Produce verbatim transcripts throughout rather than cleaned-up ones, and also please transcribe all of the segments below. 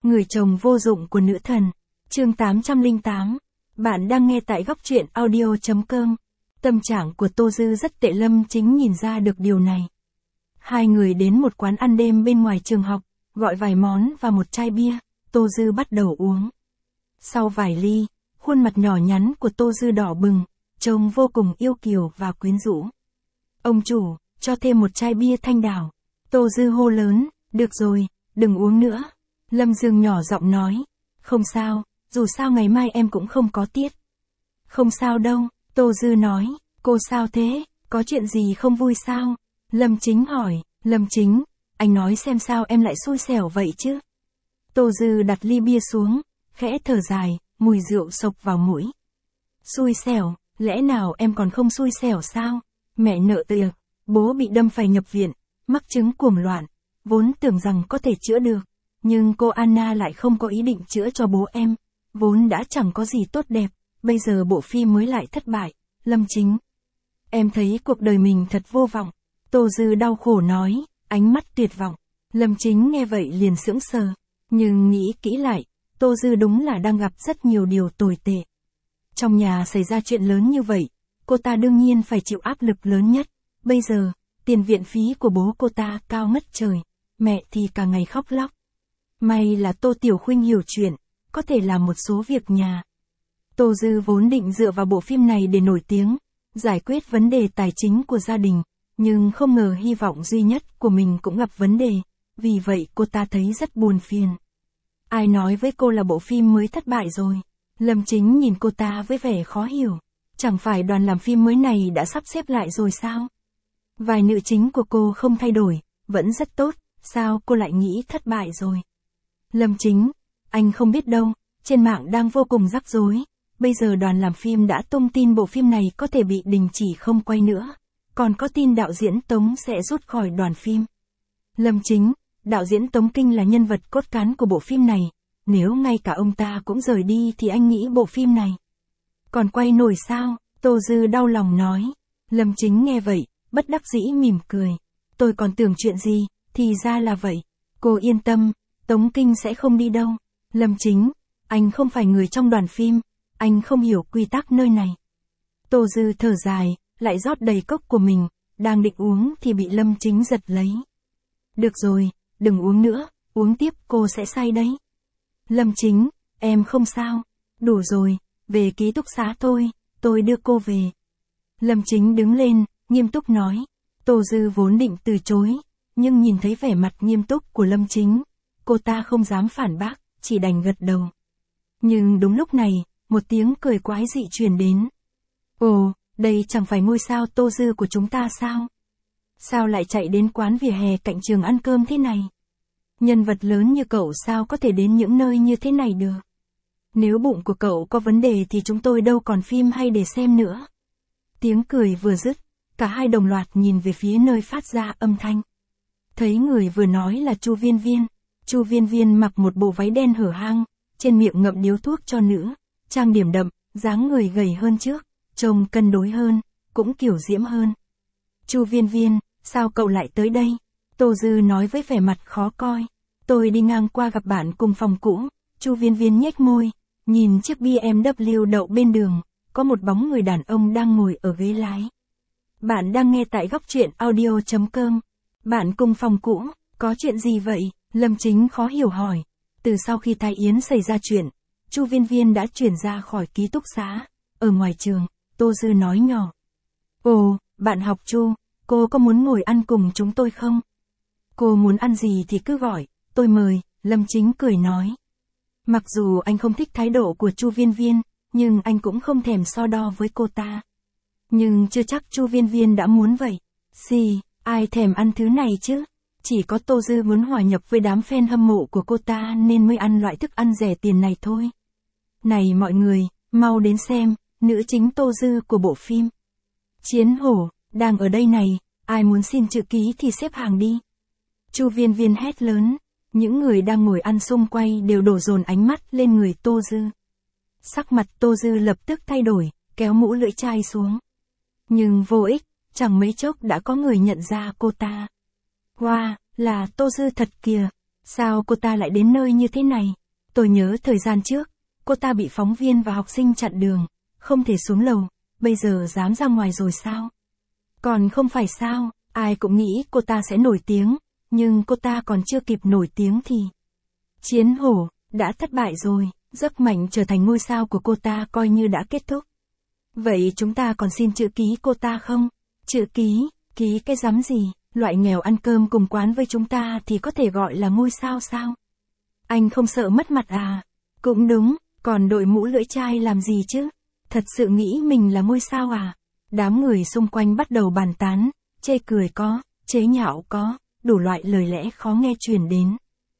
Người chồng vô dụng của nữ thần. Chương tám trăm lẻ tám. Bạn đang nghe tại góc truyện audio chấm com. Tâm trạng của Tô Dư rất tệ, Lâm Chính nhìn ra được điều này. Hai người đến một quán ăn đêm bên ngoài trường học, gọi vài món và một chai bia, Tô Dư bắt đầu uống. Sau vài ly, khuôn mặt nhỏ nhắn của Tô Dư đỏ bừng, trông vô cùng yêu kiều và quyến rũ. Ông chủ, cho thêm một chai bia thanh đảo. Tô Dư hô lớn, được rồi, đừng uống nữa. Lâm Dương nhỏ giọng nói, không sao, dù sao ngày mai em cũng không có tiết. Không sao đâu, Tô Dư nói, cô sao thế, có chuyện gì không vui sao? Lâm Chính hỏi, Lâm Chính, anh nói xem sao em lại xui xẻo vậy chứ? Tô Dư đặt ly bia xuống, khẽ thở dài, mùi rượu xộc vào mũi. Xui xẻo, lẽ nào em còn không xui xẻo sao? Mẹ nợ tiệc, bố bị đâm phải nhập viện, mắc chứng cuồng loạn, vốn tưởng rằng có thể chữa được. Nhưng cô Anna lại không có ý định chữa cho bố em, vốn đã chẳng có gì tốt đẹp, bây giờ bộ phim mới lại thất bại. Lâm Chính, em thấy cuộc đời mình thật vô vọng. Tô Dư đau khổ nói, ánh mắt tuyệt vọng. Lâm Chính nghe vậy liền sững sờ, nhưng nghĩ kỹ lại, Tô Dư đúng là đang gặp rất nhiều điều tồi tệ. Trong nhà xảy ra chuyện lớn như vậy, cô ta đương nhiên phải chịu áp lực lớn nhất. Bây giờ, tiền viện phí của bố cô ta cao ngất trời, mẹ thì cả ngày khóc lóc. May là Tô Tiểu Khuynh hiểu chuyện, có thể làm một số việc nhà. Tô Dư vốn định dựa vào bộ phim này để nổi tiếng, giải quyết vấn đề tài chính của gia đình, nhưng không ngờ hy vọng duy nhất của mình cũng gặp vấn đề, vì vậy cô ta thấy rất buồn phiền. Ai nói với cô là bộ phim mới thất bại rồi? Lâm Chính nhìn cô ta với vẻ khó hiểu, chẳng phải đoàn làm phim mới này đã sắp xếp lại rồi sao? Vài nữ chính của cô không thay đổi, vẫn rất tốt, sao cô lại nghĩ thất bại rồi? Lâm Chính, anh không biết đâu, trên mạng đang vô cùng rắc rối, bây giờ đoàn làm phim đã tung tin bộ phim này có thể bị đình chỉ không quay nữa, còn có tin đạo diễn Tống sẽ rút khỏi đoàn phim. Lâm Chính, đạo diễn Tống Kinh là nhân vật cốt cán của bộ phim này, nếu ngay cả ông ta cũng rời đi thì anh nghĩ bộ phim này còn quay nổi sao? Tô Dư đau lòng nói. Lâm Chính nghe vậy, bất đắc dĩ mỉm cười, tôi còn tưởng chuyện gì, thì ra là vậy. Cô yên tâm, Tống Kinh sẽ không đi đâu. Lâm Chính, anh không phải người trong đoàn phim, anh không hiểu quy tắc nơi này. Tô Dư thở dài, lại rót đầy cốc của mình, đang định uống thì bị Lâm Chính giật lấy. Được rồi, đừng uống nữa, uống tiếp cô sẽ say đấy. Lâm Chính, em không sao, đủ rồi, về ký túc xá thôi, tôi đưa cô về. Lâm Chính đứng lên, nghiêm túc nói. Tô Dư vốn định từ chối, nhưng nhìn thấy vẻ mặt nghiêm túc của Lâm Chính, cô ta không dám phản bác, chỉ đành gật đầu. Nhưng đúng lúc này, một tiếng cười quái dị truyền đến. Ồ, đây chẳng phải ngôi sao Tô Dư của chúng ta sao? Sao lại chạy đến quán vỉa hè cạnh trường ăn cơm thế này? Nhân vật lớn như cậu sao có thể đến những nơi như thế này được? Nếu bụng của cậu có vấn đề thì chúng tôi đâu còn phim hay để xem nữa. Tiếng cười vừa dứt, cả hai đồng loạt nhìn về phía nơi phát ra âm thanh. Thấy người vừa nói là Chu Viên Viên. Chu Viên Viên mặc một bộ váy đen hở hang, trên miệng ngậm điếu thuốc cho nữ, trang điểm đậm, dáng người gầy hơn trước, trông cân đối hơn, cũng kiểu diễm hơn. Chu Viên Viên, sao cậu lại tới đây? Tô Dư nói với vẻ mặt khó coi. Tôi đi ngang qua gặp bạn cùng phòng cũ. Chu Viên Viên nhếch môi, nhìn chiếc bê em vê đậu bên đường, có một bóng người đàn ông đang ngồi ở ghế lái. Bạn đang nghe tại góc truyện audio chấm com. Bạn cùng phòng cũ, có chuyện gì vậy? Lâm Chính khó hiểu hỏi. Từ sau khi Thái Yến xảy ra chuyện, Chu Viên Viên đã chuyển ra khỏi ký túc xá. Ở ngoài trường, Tô Dư nói nhỏ. Ồ, bạn học Chu, cô có muốn ngồi ăn cùng chúng tôi không? Cô muốn ăn gì thì cứ gọi, tôi mời, Lâm Chính cười nói. Mặc dù anh không thích thái độ của Chu Viên Viên, nhưng anh cũng không thèm so đo với cô ta. Nhưng chưa chắc Chu Viên Viên đã muốn vậy. Xì, ai thèm ăn thứ này chứ? Chỉ có Tô Dư muốn hòa nhập với đám fan hâm mộ của cô ta nên mới ăn loại thức ăn rẻ tiền này thôi. Này mọi người, mau đến xem, nữ chính Tô Dư của bộ phim Chiến Hổ, đang ở đây này, ai muốn xin chữ ký thì xếp hàng đi. Chu Viên Viên hét lớn, những người đang ngồi ăn xung quanh đều đổ dồn ánh mắt lên người Tô Dư. Sắc mặt Tô Dư lập tức thay đổi, kéo mũ lưỡi chai xuống. Nhưng vô ích, chẳng mấy chốc đã có người nhận ra cô ta. Wow, là Tô Dư thật kìa. Sao cô ta lại đến nơi như thế này? Tôi nhớ thời gian trước, cô ta bị phóng viên và học sinh chặn đường, không thể xuống lầu, bây giờ dám ra ngoài rồi sao? Còn không phải sao, ai cũng nghĩ cô ta sẽ nổi tiếng, nhưng cô ta còn chưa kịp nổi tiếng thì... Chiến hổ, đã thất bại rồi, giấc mộng trở thành ngôi sao của cô ta coi như đã kết thúc. Vậy chúng ta còn xin chữ ký cô ta không? Chữ ký, ký cái rắm gì, loại nghèo ăn cơm cùng quán với chúng ta thì có thể gọi là ngôi sao sao? Anh không sợ mất mặt à? Cũng đúng, còn đội mũ lưỡi chai làm gì chứ? Thật sự nghĩ mình là ngôi sao à? Đám người xung quanh bắt đầu bàn tán, chê cười có, chế nhạo có, đủ loại lời lẽ khó nghe truyền đến.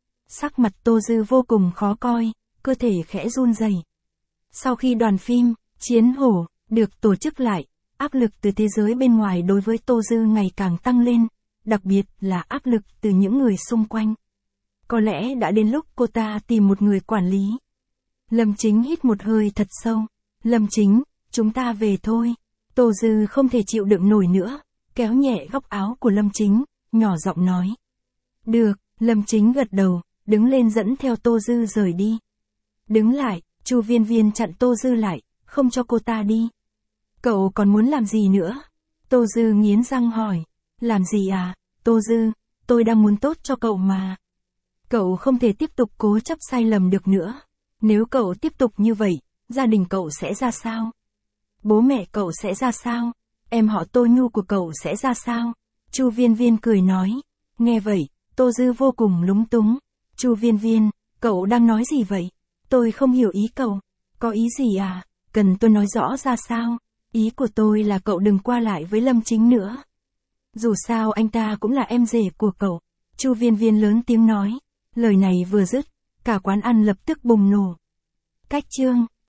Sắc mặt Tô Dư vô cùng khó coi, cơ thể khẽ run rẩy. Sau khi đoàn phim, Chiến hổ, được tổ chức lại, áp lực từ thế giới bên ngoài đối với Tô Dư ngày càng tăng lên, đặc biệt là áp lực từ những người xung quanh. Có lẽ đã đến lúc cô ta tìm một người quản lý. Lâm Chính hít một hơi thật sâu. Lâm Chính, chúng ta về thôi. Tô Dư không thể chịu đựng nổi nữa, kéo nhẹ góc áo của Lâm Chính, nhỏ giọng nói. Được, Lâm Chính gật đầu, đứng lên dẫn theo Tô Dư rời đi. Đứng lại, Chu Viên Viên chặn Tô Dư lại, không cho cô ta đi. Cậu còn muốn làm gì nữa? Tô Dư nghiến răng hỏi. Làm gì à? Tô Dư, tôi đang muốn tốt cho cậu mà. Cậu không thể tiếp tục cố chấp sai lầm được nữa. Nếu cậu tiếp tục như vậy, gia đình cậu sẽ ra sao? Bố mẹ cậu sẽ ra sao? Em họ Tô Nhu của cậu sẽ ra sao? Chu Viên Viên cười nói. Nghe vậy, Tô Dư vô cùng lúng túng. Chu Viên Viên, cậu đang nói gì vậy? Tôi không hiểu ý cậu. Có ý gì à? Cần tôi nói rõ ra sao? Ý của tôi là cậu đừng qua lại với Lâm Chính nữa. Dù sao anh ta cũng là em rể của cậu. Chu Viên Viên lớn tiếng nói. Lời này vừa dứt, cả quán ăn lập tức bùng nổ. Cách chương